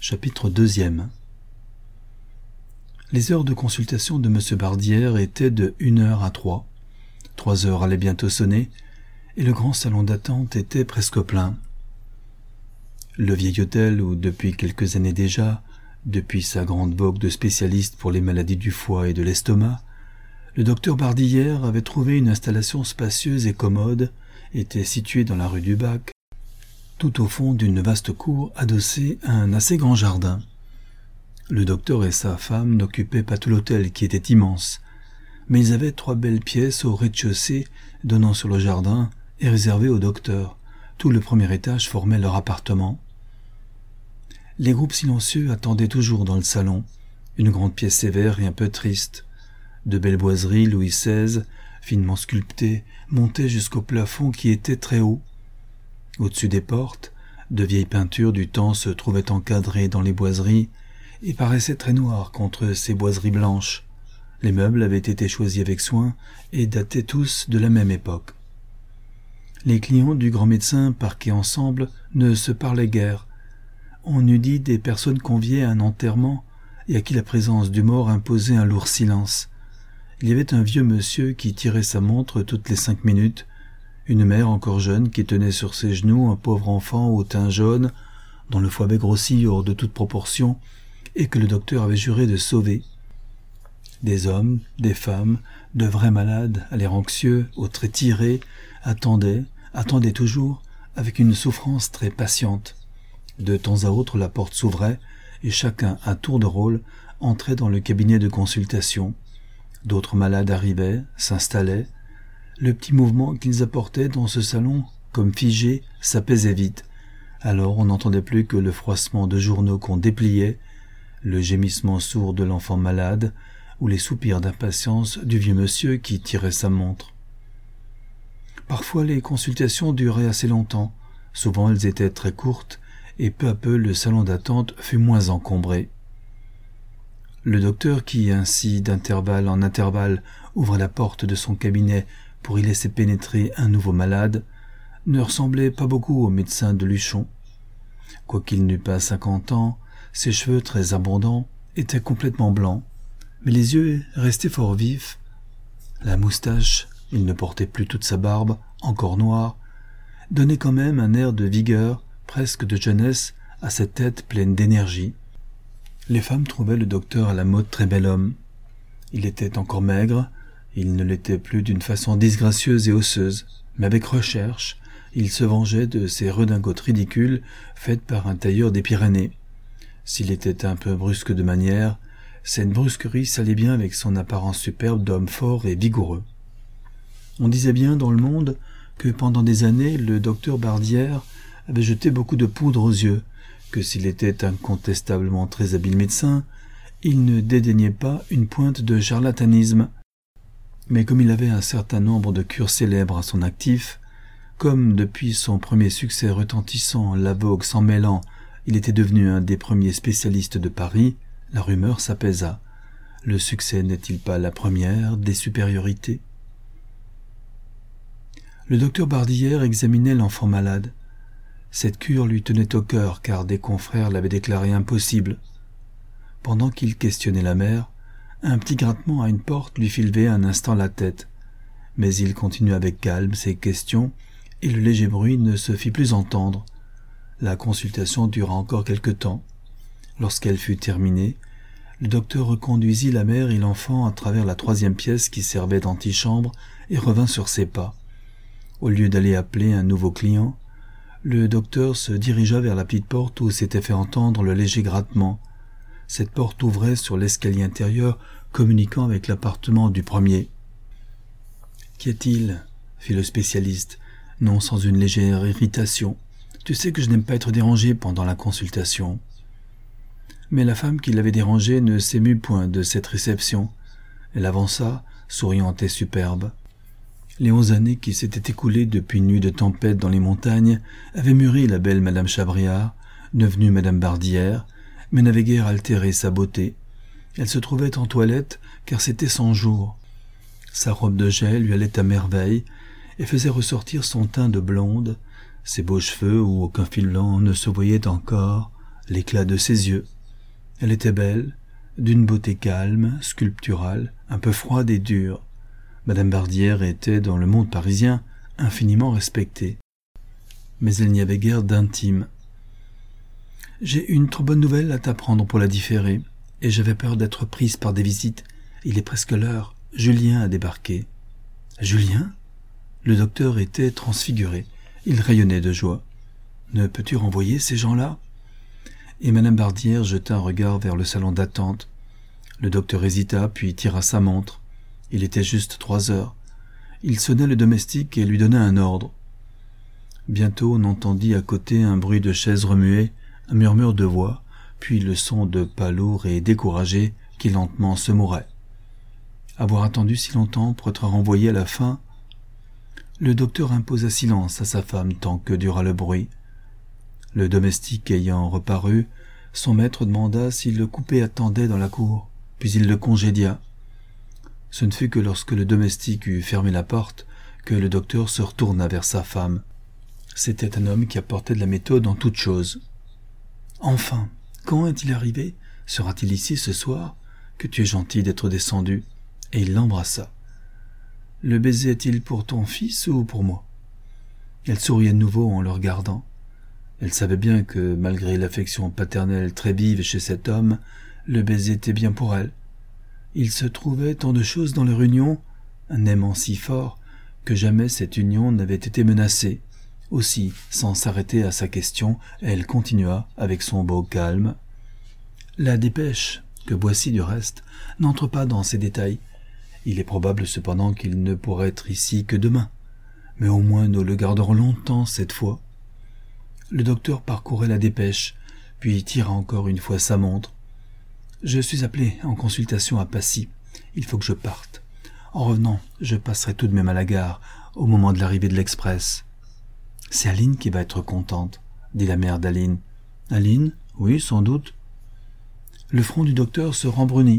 Chapitre 2. Les heures de consultation de M. Bardière étaient de 1h à 3. 3 heures allaient bientôt sonner, et le grand salon d'attente était presque plein. Le vieil hôtel où, depuis quelques années déjà, depuis sa grande vogue de spécialiste pour les maladies du foie et de l'estomac, le docteur Bardière avait trouvé une installation spacieuse et commode, était situé dans la rue du Bac, tout au fond d'une vaste cour adossée à un assez grand jardin. Le docteur et sa femme n'occupaient pas tout l'hôtel qui était immense, mais ils avaient 3 belles pièces au rez-de-chaussée donnant sur le jardin et réservées au docteur. Tout le premier étage formait leur appartement. Les groupes silencieux attendaient toujours dans le salon, une grande pièce sévère et un peu triste. De belles boiseries Louis XVI, finement sculptées, montaient jusqu'au plafond qui était très haut. Au-dessus des portes, de vieilles peintures du temps se trouvaient encadrées dans les boiseries et paraissaient très noires contre ces boiseries blanches. Les meubles avaient été choisis avec soin et dataient tous de la même époque. Les clients du grand médecin parqués ensemble ne se parlaient guère. On eût dit des personnes conviées à un enterrement et à qui la présence du mort imposait un lourd silence. Il y avait un vieux monsieur qui tirait sa montre toutes les 5 minutes, une mère encore jeune qui tenait sur ses genoux un pauvre enfant au teint jaune, dont le foie avait grossi hors de toute proportion, et que le docteur avait juré de sauver. Des hommes, des femmes, de vrais malades, à l'air anxieux, aux traits tirés, attendaient toujours, avec une souffrance très patiente. De temps à autre, la porte s'ouvrait, et chacun, à tour de rôle, entrait dans le cabinet de consultation. D'autres malades arrivaient, s'installaient. Le petit mouvement qu'ils apportaient dans ce salon, comme figé, s'apaisait vite. Alors on n'entendait plus que le froissement de journaux qu'on dépliait, le gémissement sourd de l'enfant malade, ou les soupirs d'impatience du vieux monsieur qui tirait sa montre. Parfois les consultations duraient assez longtemps, souvent elles étaient très courtes, et peu à peu le salon d'attente fut moins encombré. Le docteur qui, ainsi d'intervalle en intervalle, ouvrait la porte de son cabinet pour y laisser pénétrer un nouveau malade, ne ressemblait pas beaucoup au médecin de Luchon. Quoiqu'il n'eût pas 50 ans, ses cheveux très abondants étaient complètement blancs, mais les yeux restaient fort vifs. La moustache, il ne portait plus toute sa barbe, encore noire, donnait quand même un air de vigueur, presque de jeunesse, à cette tête pleine d'énergie. Les femmes trouvaient le docteur à la mode très bel homme. Il était encore maigre, il ne l'était plus d'une façon disgracieuse et osseuse, mais avec recherche, il se vengeait de ces redingotes ridicules faites par un tailleur des Pyrénées. S'il était un peu brusque de manière, cette brusquerie s'allait bien avec son apparence superbe d'homme fort et vigoureux. On disait bien dans le monde que pendant des années le docteur Bardière avait jeté beaucoup de poudre aux yeux, que s'il était incontestablement très habile médecin, il ne dédaignait pas une pointe de charlatanisme. Mais comme il avait un certain nombre de cures célèbres à son actif, comme depuis son premier succès retentissant, la vogue s'en mêlant, il était devenu un des premiers spécialistes de Paris, la rumeur s'apaisa. Le succès n'est-il pas la première des supériorités? Le docteur Bardière examinait l'enfant malade. Cette cure lui tenait au cœur car des confrères l'avaient déclaré impossible. Pendant qu'il questionnait la mère, un petit grattement à une porte lui fit lever un instant la tête, mais il continua avec calme ses questions et le léger bruit ne se fit plus entendre. La consultation dura encore quelque temps. Lorsqu'elle fut terminée, le docteur reconduisit la mère et l'enfant à travers la 3e pièce qui servait d'antichambre et revint sur ses pas. Au lieu d'aller appeler un nouveau client, le docteur se dirigea vers la petite porte où s'était fait entendre le léger grattement. Cette porte ouvrait sur l'escalier intérieur communiquant avec l'appartement du premier. « Qu'y a-t-il » fit le spécialiste, non sans une légère irritation. « Tu sais que je n'aime pas être dérangé pendant la consultation. » Mais la femme qui l'avait dérangé ne s'émut point de cette réception. Elle avança, souriante et superbe. Les 11 années qui s'étaient écoulées depuis une nuit de tempête dans les montagnes avaient mûri la belle Madame Chabriard, devenue Madame Bardière, mais n'avait guère altéré sa beauté. Elle se trouvait en toilette, car c'était son jour. Sa robe de gel lui allait à merveille et faisait ressortir son teint de blonde, ses beaux cheveux où aucun fil blanc ne se voyait encore, l'éclat de ses yeux. Elle était belle, d'une beauté calme, sculpturale, un peu froide et dure. Madame Bardière était, dans le monde parisien, infiniment respectée. Mais il n'y avait guère d'intime. « J'ai une trop bonne nouvelle à t'apprendre pour la différer, et j'avais peur d'être prise par des visites. Il est presque l'heure. Julien a débarqué. »« Julien ?» Le docteur était transfiguré. Il rayonnait de joie. « Ne peux-tu renvoyer ces gens-là ?» Et Madame Bardière jeta un regard vers le salon d'attente. Le docteur hésita, puis tira sa montre. Il était juste 3 heures. Il sonna le domestique et lui donna un ordre. Bientôt on entendit à côté un bruit de chaises remuées, un murmure de voix, puis le son de pas lourds et découragés qui lentement se mouraient. Avoir attendu si longtemps pour être renvoyé à la fin, le docteur imposa silence à sa femme tant que dura le bruit. Le domestique ayant reparu, son maître demanda si le coupé attendait dans la cour, puis il le congédia. Ce ne fut que lorsque le domestique eut fermé la porte que le docteur se retourna vers sa femme. C'était un homme qui apportait de la méthode en toutes choses. « Enfin, quand est-il arrivé? Sera-t-il ici ce soir? Que tu es gentil d'être descendu. » Et il l'embrassa. « Le baiser est-il pour ton fils ou pour moi ?» Elle souriait de nouveau en le regardant. Elle savait bien que, malgré l'affection paternelle très vive chez cet homme, le baiser était bien pour elle. Il se trouvait tant de choses dans leur union, un aimant si fort, que jamais cette union n'avait été menacée. Aussi, sans s'arrêter à sa question, elle continua avec son beau calme. « La dépêche, que voici du reste, n'entre pas dans ces détails. Il est probable cependant qu'il ne pourra être ici que demain. Mais au moins nous le garderons longtemps cette fois. » Le docteur parcourait la dépêche, puis tira encore une fois sa montre. « Je suis appelé en consultation à Passy. Il faut que je parte. En revenant, je passerai tout de même à la gare, au moment de l'arrivée de l'express. »« C'est Aline qui va être contente, » dit la mère d'Aline. « Aline? Oui, sans doute. » Le front du docteur se rembrunit.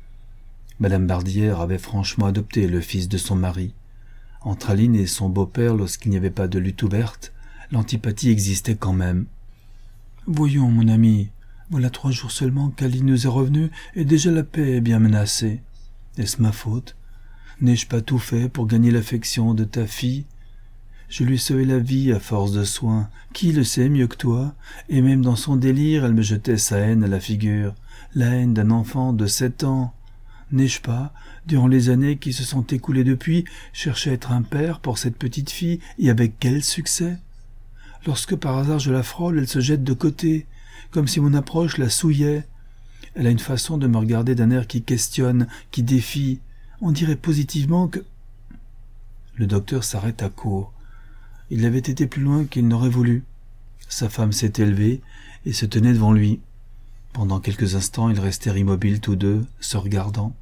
Madame Bardière avait franchement adopté le fils de son mari. Entre Aline et son beau-père, lorsqu'il n'y avait pas de lutte ouverte, l'antipathie existait quand même. « Voyons, mon ami, voilà 3 jours seulement qu'Aline nous est revenue et déjà la paix est bien menacée. Est-ce ma faute? N'ai-je pas tout fait pour gagner l'affection de ta fille? Je lui ai sauvé la vie à force de soins, qui le sait mieux que toi, et même dans son délire elle me jetait sa haine à la figure, la haine d'un enfant de 7 ans. N'ai-je pas, durant les années qui se sont écoulées depuis, cherché à être un père pour cette petite fille, et avec quel succès? Lorsque par hasard je la frôle, elle se jette de côté, comme si mon approche la souillait. Elle a une façon de me regarder d'un air qui questionne, qui défie. On dirait positivement que... » Le docteur s'arrêta court. Il avait été plus loin qu'il n'aurait voulu. Sa femme s'était levée et se tenait devant lui. Pendant quelques instants, ils restèrent immobiles tous deux, se regardant.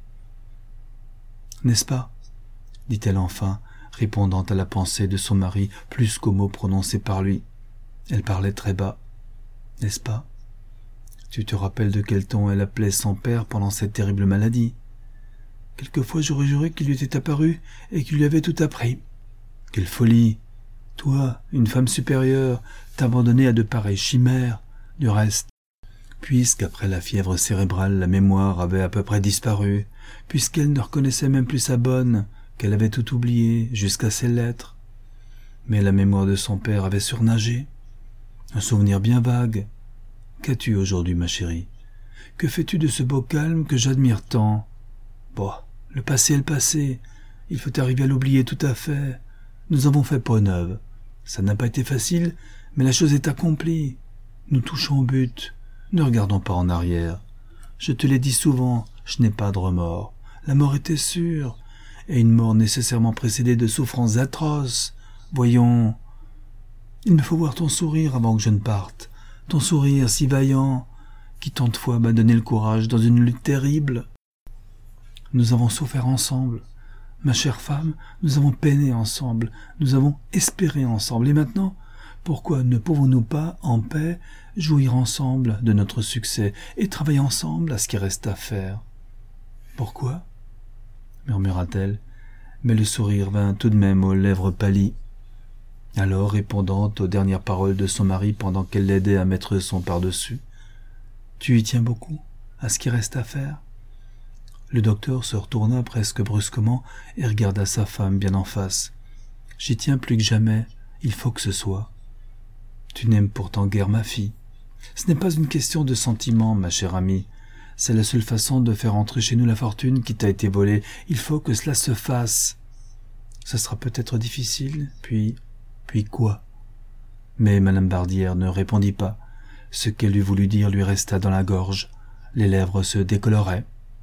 « N'est-ce pas ?» dit-elle enfin, répondant à la pensée de son mari plus qu'aux mots prononcés par lui. Elle parlait très bas. « N'est-ce pas? Tu te rappelles de quel ton elle appelait son père pendant cette terrible maladie? Quelquefois j'aurais juré qu'il lui était apparu et qu'il lui avait tout appris. Quelle folie! Toi, une femme supérieure, t'abandonner à de pareilles chimères. Du reste, puisqu'après la fièvre cérébrale la mémoire avait à peu près disparu, puisqu'elle ne reconnaissait même plus sa bonne, qu'elle avait tout oublié, jusqu'à ses lettres. Mais la mémoire de son père avait surnagé. Un souvenir bien vague. Qu'as-tu aujourd'hui, ma chérie? Que fais-tu de ce beau calme que j'admire tant? Bon, le passé est le passé. Il faut arriver à l'oublier tout à fait. Nous avons fait peau neuve. Ça n'a pas été facile, mais la chose est accomplie. Nous touchons au but. Ne regardons pas en arrière. Je te l'ai dit souvent, je n'ai pas de remords. La mort était sûre, et une mort nécessairement précédée de souffrances atroces. Voyons, il me faut voir ton sourire avant que je ne parte. Ton sourire si vaillant, qui tant de fois m'a donné le courage dans une lutte terrible. Nous avons souffert ensemble. Ma chère femme, nous avons peiné ensemble, nous avons espéré ensemble, et maintenant, pourquoi ne pouvons-nous pas, en paix, jouir ensemble de notre succès et travailler ensemble à ce qui reste à faire? Pourquoi? Murmura-t-elle, mais le sourire vint tout de même aux lèvres pâlies. Alors, répondant aux dernières paroles de son mari pendant qu'elle l'aidait à mettre son pardessus, Tu y tiens beaucoup, à ce qui reste à faire ?» Le docteur se retourna presque brusquement et regarda sa femme bien en face. « J'y tiens plus que jamais, il faut que ce soit. »« Tu n'aimes pourtant guère ma fille. Ce n'est pas une question de sentiment, ma chère amie. C'est la seule façon de faire entrer chez nous la fortune qui t'a été volée. Il faut que cela se fasse. Ce sera peut-être difficile, puis quoi ?» Mais Madame Bardière ne répondit pas. Ce qu'elle eût voulu dire lui resta dans la gorge. Les lèvres se décoloraient.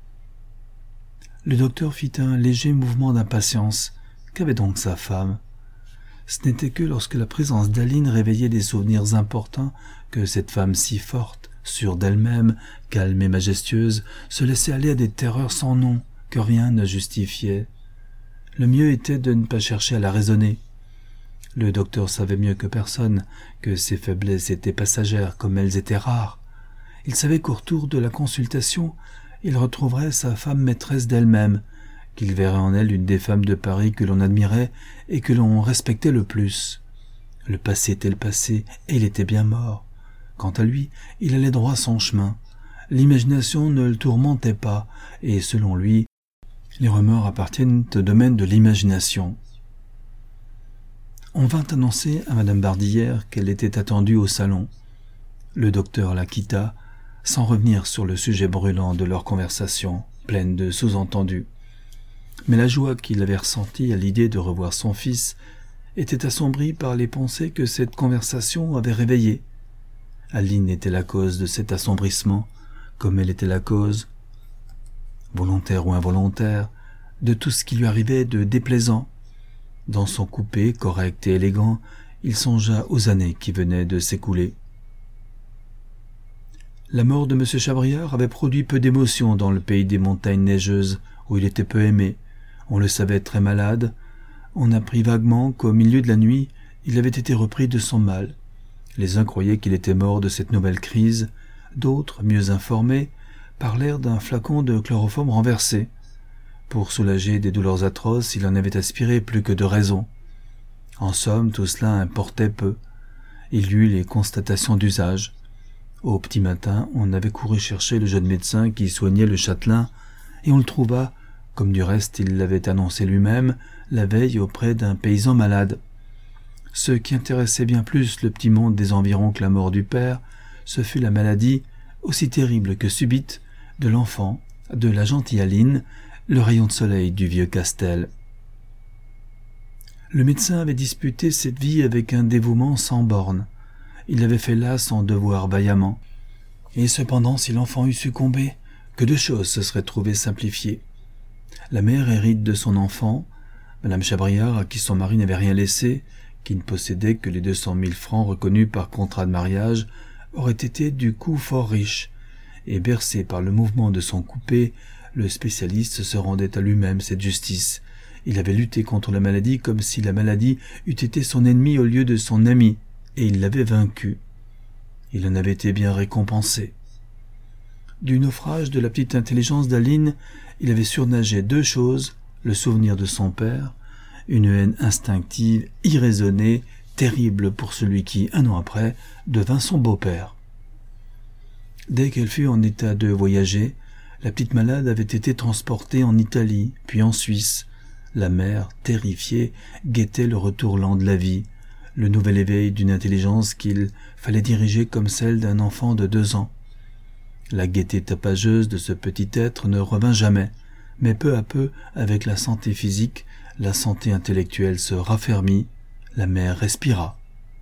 Le docteur fit un léger mouvement d'impatience. Qu'avait donc sa femme? Ce n'était que lorsque la présence d'Aline réveillait des souvenirs importants que cette femme si forte, sûre d'elle-même, calme et majestueuse, se laissait aller à des terreurs sans nom que rien ne justifiait. Le mieux était de ne pas chercher à la raisonner. Le docteur savait mieux que personne que ses faiblesses étaient passagères comme elles étaient rares. Il savait qu'au retour de la consultation, il retrouverait sa femme maîtresse d'elle-même, qu'il verrait en elle une des femmes de Paris que l'on admirait et que l'on respectait le plus. Le passé était le passé, et il était bien mort. Quant à lui, il allait droit son chemin. L'imagination ne le tourmentait pas, et selon lui, les remords appartiennent au domaine de l'imagination. On vint annoncer à Madame Bardière qu'elle était attendue au salon. Le docteur la quitta, sans revenir sur le sujet brûlant de leur conversation, pleine de sous-entendus. Mais la joie qu'il avait ressentie à l'idée de revoir son fils était assombrie par les pensées que cette conversation avait réveillées. Aline était la cause de cet assombrissement, comme elle était la cause, volontaire ou involontaire, de tout ce qui lui arrivait de déplaisant. Dans son coupé, correct et élégant, il songea aux années qui venaient de s'écouler. La mort de M. Chabriard avait produit peu d'émotion dans le pays des montagnes neigeuses, où il était peu aimé. On le savait très malade. On apprit vaguement qu'au milieu de la nuit, il avait été repris de son mal. Les uns croyaient qu'il était mort de cette nouvelle crise, d'autres, mieux informés, parlèrent d'un flacon de chloroforme renversé. Pour soulager des douleurs atroces, il en avait aspiré plus que de raison. En somme, tout cela importait peu. Il lut les constatations d'usage. Au petit matin, on avait couru chercher le jeune médecin qui soignait le châtelain, et on le trouva, comme du reste il l'avait annoncé lui-même, la veille auprès d'un paysan malade. Ce qui intéressait bien plus le petit monde des environs que la mort du père, ce fut la maladie, aussi terrible que subite, de l'enfant, de la gentille Aline, le rayon de soleil du vieux Castel. Le médecin avait disputé cette vie avec un dévouement sans bornes. Il avait fait là son devoir vaillamment. Et cependant, si l'enfant eût succombé, que de choses se seraient trouvées simplifiées. La mère hérite de son enfant, Madame Chabriard, à qui son mari n'avait rien laissé, qui ne possédait que les 200 000 francs reconnus par contrat de mariage, aurait été du coup fort riche, et bercé par le mouvement de son coupé, le spécialiste se rendait à lui-même cette justice. Il avait lutté contre la maladie comme si la maladie eût été son ennemi au lieu de son ami, et il l'avait vaincu. Il en avait été bien récompensé. Du naufrage de la petite intelligence d'Aline, il avait surnagé deux choses, le souvenir de son père, une haine instinctive, irraisonnée, terrible pour celui qui, un an après, devint son beau-père. Dès qu'elle fut en état de voyager, la petite malade avait été transportée en Italie, puis en Suisse. La mère, terrifiée, guettait le retour lent de la vie, le nouvel éveil d'une intelligence qu'il fallait diriger comme celle d'un enfant de 2 ans. La gaieté tapageuse de ce petit être ne revint jamais, mais peu à peu, avec la santé physique, la santé intellectuelle se raffermit, la mère respira.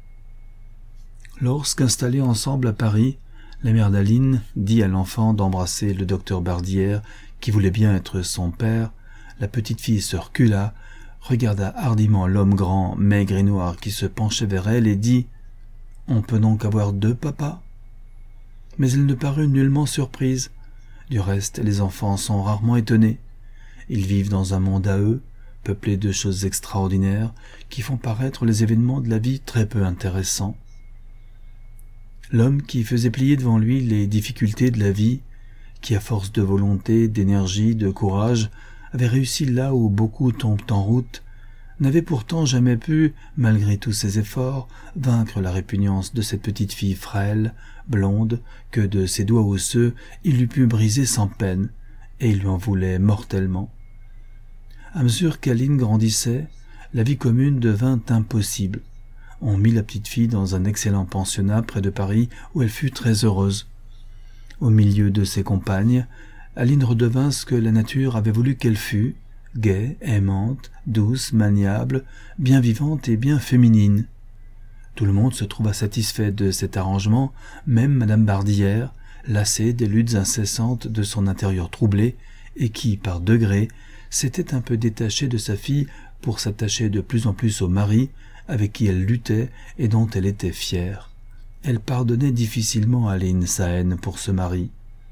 Lorsqu'installés ensemble à Paris, la mère d'Aline dit à l'enfant d'embrasser le docteur Bardière, qui voulait bien être son père. La petite fille se recula, regarda hardiment l'homme grand, maigre et noir qui se penchait vers elle et dit « On peut donc avoir 2 papas ?» Mais elle ne parut nullement surprise. Du reste, les enfants sont rarement étonnés. Ils vivent dans un monde à eux, peuplé de choses extraordinaires, qui font paraître les événements de la vie très peu intéressants. L'homme qui faisait plier devant lui les difficultés de la vie, qui à force de volonté, d'énergie, de courage, avait réussi là où beaucoup tombent en route, n'avait pourtant jamais pu, malgré tous ses efforts, vaincre la répugnance de cette petite fille frêle, blonde, que de ses doigts osseux il eût pu briser sans peine, et il lui en voulait mortellement. À mesure qu'Aline grandissait, la vie commune devint impossible. On mit la petite fille dans un excellent pensionnat près de Paris où elle fut très heureuse. Au milieu de ses compagnes, Aline redevint ce que la nature avait voulu qu'elle fût, gaie, aimante, douce, maniable, bien vivante et bien féminine. Tout le monde se trouva satisfait de cet arrangement, même madame Bardière, lassée des luttes incessantes de son intérieur troublé, et qui, par degrés, s'était un peu détachée de sa fille pour s'attacher de plus en plus au mari, avec qui elle luttait et dont elle était fière. Elle pardonnait difficilement à Aline sa haine pour ce mari.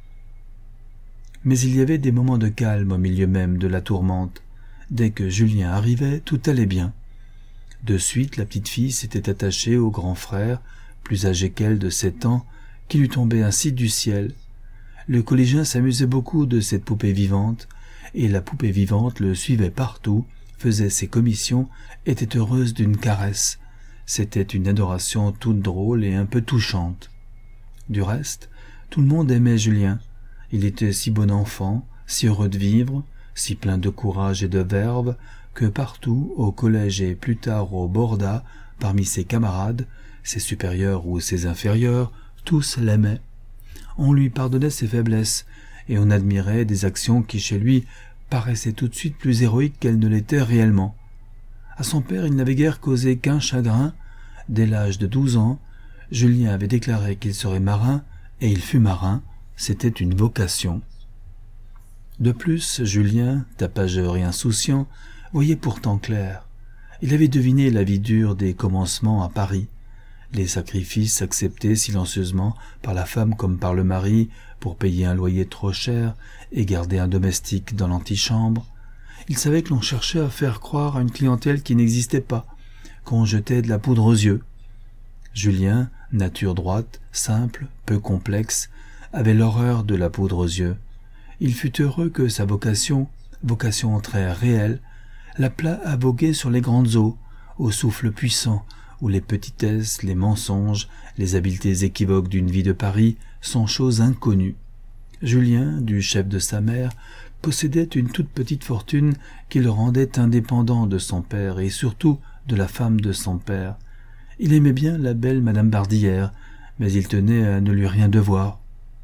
Mais il y avait des moments de calme au milieu même de la tourmente. Dès que Julien arrivait, tout allait bien. De suite, la petite fille s'était attachée au grand frère, plus âgé qu'elle de 7 ans, qui lui tombait ainsi du ciel. Le collégien s'amusait beaucoup de cette poupée vivante, et la poupée vivante le suivait partout, faisait ses commissions, était heureuse d'une caresse. C'était une adoration toute drôle et un peu touchante. Du reste, tout le monde aimait Julien. Il était si bon enfant, si heureux de vivre, si plein de courage et de verve, que partout, au collège et plus tard au Borda, parmi ses camarades, ses supérieurs ou ses inférieurs, tous l'aimaient. On lui pardonnait ses faiblesses, et on admirait des actions qui chez lui paraissaient tout de suite plus héroïques qu'elles ne l'étaient réellement. À son père, il n'avait guère causé qu'un chagrin. Dès l'âge de 12 ans, Julien avait déclaré qu'il serait marin, et il fut marin. C'était une vocation. De plus, Julien, tapageur et insouciant, voyait pourtant clair. Il avait deviné la vie dure des commencements à Paris, les sacrifices acceptés silencieusement par la femme comme par le mari pour payer un loyer trop cher et garder un domestique dans l'antichambre. Il savait que l'on cherchait à faire croire à une clientèle qui n'existait pas, qu'on jetait de la poudre aux yeux. Julien, nature droite, simple, peu complexe, avait l'horreur de la poudre aux yeux. Il fut heureux que sa vocation très réelle, l'appelât à voguer sur les grandes eaux, au souffle puissant, où les petitesses, les mensonges, les habiletés équivoques d'une vie de Paris sont choses inconnues. Julien, du chef de sa mère, possédait une toute petite fortune qui le rendait indépendant de son père et surtout de la femme de son père. Il aimait bien la belle madame Bardière, mais il tenait à ne lui rien devoir.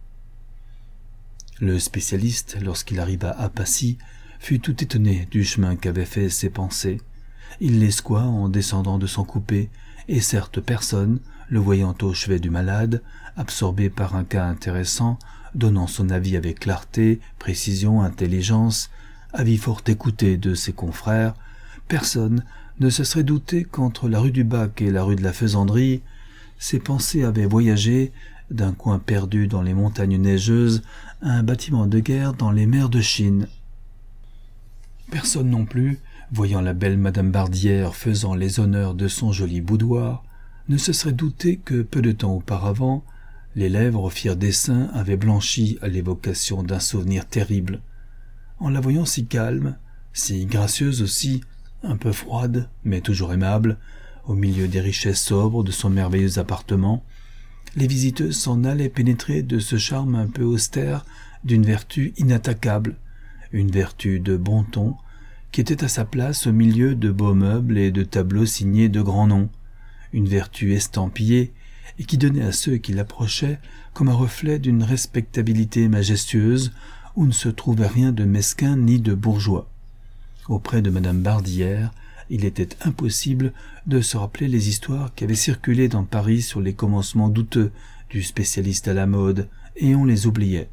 Le spécialiste, lorsqu'il arriva à Passy, fut tout étonné du chemin qu'avaient fait ses pensées. Il l'escoua en descendant de son coupé, et certes personne, le voyant au chevet du malade, absorbé par un cas intéressant, donnant son avis avec clarté, précision, intelligence, avis fort écouté de ses confrères, personne ne se serait douté qu'entre la rue du Bac et la rue de la Faisanderie, ses pensées avaient voyagé d'un coin perdu dans les montagnes neigeuses à un bâtiment de guerre dans les mers de Chine. Personne non plus, voyant la belle madame Bardière faisant les honneurs de son joli boudoir, ne se serait douté que peu de temps auparavant, les lèvres au fier dessein avaient blanchi à l'évocation d'un souvenir terrible. En la voyant si calme, si gracieuse aussi, un peu froide, mais toujours aimable, au milieu des richesses sobres de son merveilleux appartement, les visiteuses s'en allaient pénétrer de ce charme un peu austère d'une vertu inattaquable, une vertu de bon ton, qui était à sa place au milieu de beaux meubles et de tableaux signés de grands noms, une vertu estampillée et qui donnait à ceux qui l'approchaient comme un reflet d'une respectabilité majestueuse où ne se trouvait rien de mesquin ni de bourgeois. Auprès de madame Bardière, il était impossible de se rappeler les histoires qui avaient circulé dans Paris sur les commencements douteux du spécialiste à la mode, et on les oubliait.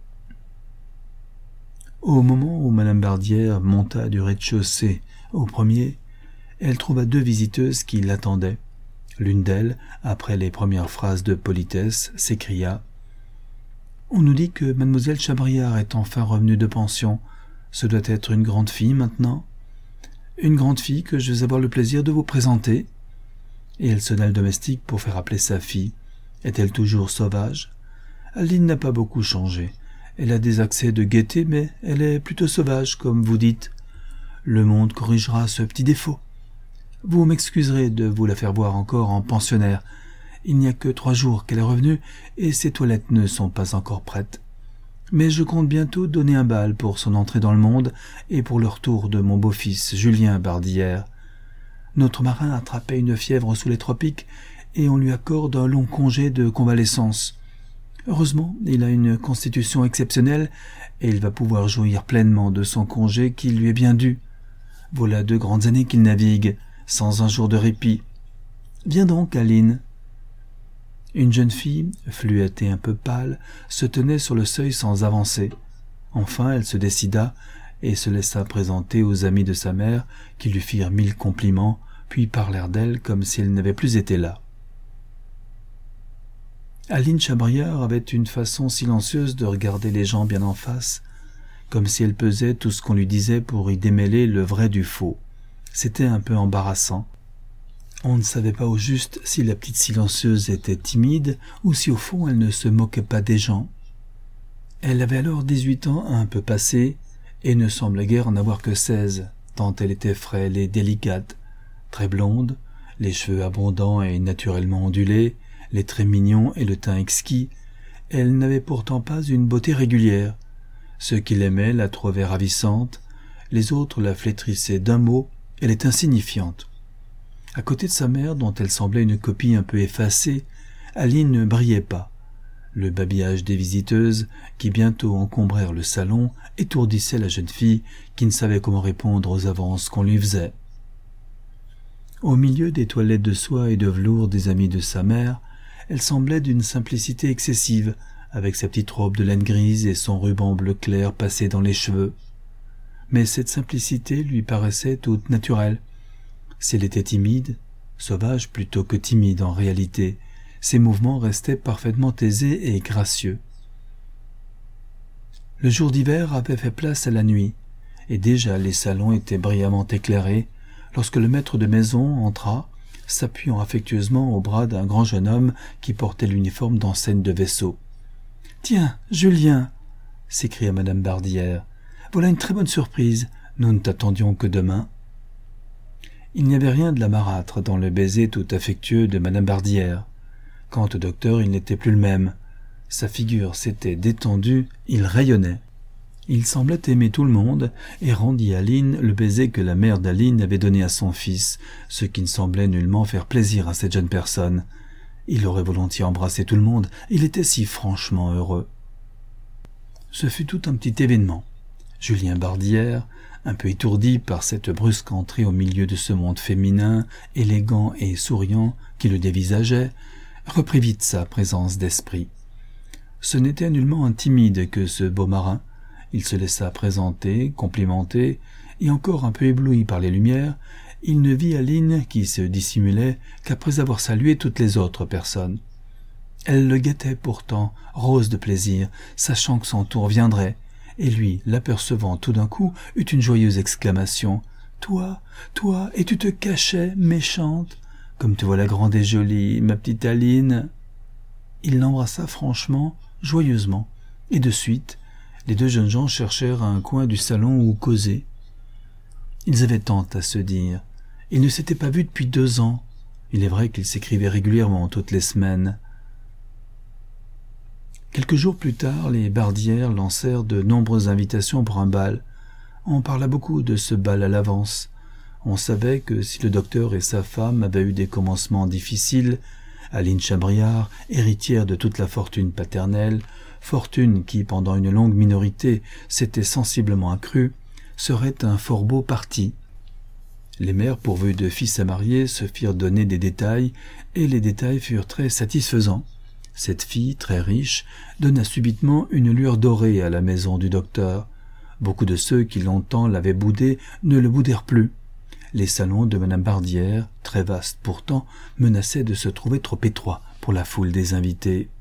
Au moment où madame Bardière monta du rez-de-chaussée au premier, elle trouva 2 visiteuses qui l'attendaient. L'une d'elles, après les premières phrases de politesse, s'écria « On nous dit que mademoiselle Chabriard est enfin revenue de pension. Ce doit être une grande fille maintenant. Une grande fille que je vais avoir le plaisir de vous présenter. » Et elle sonna le domestique pour faire appeler sa fille. Est-elle toujours sauvage ? Aline n'a pas beaucoup changé. Elle a des accès de gaieté, mais elle est plutôt sauvage, comme vous dites. Le monde corrigera ce petit défaut. Vous m'excuserez de vous la faire voir encore en pensionnaire. Il n'y a que 3 jours qu'elle est revenue et ses toilettes ne sont pas encore prêtes. Mais je compte bientôt donner un bal pour son entrée dans le monde et pour le retour de mon beau-fils Julien Bardière. Notre marin a attrapé une fièvre sous les tropiques et on lui accorde un long congé de convalescence. Heureusement, il a une constitution exceptionnelle et il va pouvoir jouir pleinement de son congé qui lui est bien dû. Voilà 2 grandes années qu'il navigue, sans un jour de répit. Viens donc, Aline. Une jeune fille, fluette et un peu pâle, se tenait sur le seuil sans avancer. Enfin, elle se décida et se laissa présenter aux amis de sa mère qui lui firent 1000 compliments, puis parlèrent d'elle comme si elle n'avait plus été là. Aline Chabriard avait une façon silencieuse de regarder les gens bien en face, comme si elle pesait tout ce qu'on lui disait pour y démêler le vrai du faux. C'était un peu embarrassant. On ne savait pas au juste si la petite silencieuse était timide ou si au fond elle ne se moquait pas des gens. Elle avait alors 18 ans un peu passés et ne semblait guère en avoir que 16, tant elle était frêle et délicate, très blonde, les cheveux abondants et naturellement ondulés, les traits mignons et le teint exquis. Elle n'avait pourtant pas une beauté régulière. Ceux qui l'aimaient la trouvaient ravissante, les autres la flétrissaient d'un mot, elle est insignifiante. À côté de sa mère, dont elle semblait une copie un peu effacée, Aline ne brillait pas. Le babillage des visiteuses, qui bientôt encombrèrent le salon, étourdissait la jeune fille qui ne savait comment répondre aux avances qu'on lui faisait. Au milieu des toilettes de soie et de velours des amis de sa mère, elle semblait d'une simplicité excessive, avec sa petite robe de laine grise et son ruban bleu clair passé dans les cheveux. Mais cette simplicité lui paraissait toute naturelle. Si elle était timide, sauvage plutôt que timide en réalité, ses mouvements restaient parfaitement aisés et gracieux. Le jour d'hiver avait fait place à la nuit, et déjà les salons étaient brillamment éclairés, lorsque le maître de maison entra, s'appuyant affectueusement au bras d'un grand jeune homme qui portait l'uniforme d'enseigne de vaisseau. « Tiens, Julien !» s'écria madame Bardière. « Voilà une très bonne surprise, nous ne t'attendions que demain. » Il n'y avait rien de la marâtre dans le baiser tout affectueux de madame Bardière. Quant au docteur, il n'était plus le même. Sa figure s'était détendue, il rayonnait. Il semblait aimer tout le monde et rendit à Aline le baiser que la mère d'Aline avait donné à son fils, ce qui ne semblait nullement faire plaisir à cette jeune personne. Il aurait volontiers embrassé tout le monde, il était si franchement heureux. Ce fut tout un petit événement. Julien Bardière, un peu étourdi par cette brusque entrée au milieu de ce monde féminin, élégant et souriant qui le dévisageait, reprit vite sa présence d'esprit. Ce n'était nullement un timide que ce beau marin. Il se laissa présenter, complimenter, et encore un peu ébloui par les lumières, il ne vit Aline qui se dissimulait qu'après avoir salué toutes les autres personnes. Elle le guettait pourtant, rose de plaisir, sachant que son tour viendrait, et lui, l'apercevant tout d'un coup, eut une joyeuse exclamation. « Toi, et tu te cachais, méchante, comme te voilà grande et jolie, ma petite Aline !» Il l'embrassa franchement, joyeusement, et de suite, les 2 jeunes gens cherchèrent un coin du salon où causer. Ils avaient tant à se dire. Ils ne s'étaient pas vus depuis 2 ans. Il est vrai qu'ils s'écrivaient régulièrement toutes les semaines. Quelques jours plus tard, les Bardières lancèrent de nombreuses invitations pour un bal. On parla beaucoup de ce bal à l'avance. On savait que si le docteur et sa femme avaient eu des commencements difficiles, Aline Chabriard, héritière de toute la fortune paternelle, fortune qui, pendant une longue minorité, s'était sensiblement accrue, serait un fort beau parti. Les mères pourvues de fils à marier se firent donner des détails, et les détails furent très satisfaisants. Cette fille, très riche, donna subitement une lueur dorée à la maison du docteur. Beaucoup de ceux qui longtemps l'avaient boudé ne le boudèrent plus. Les salons de madame Bardière, très vastes pourtant, menaçaient de se trouver trop étroits pour la foule des invités.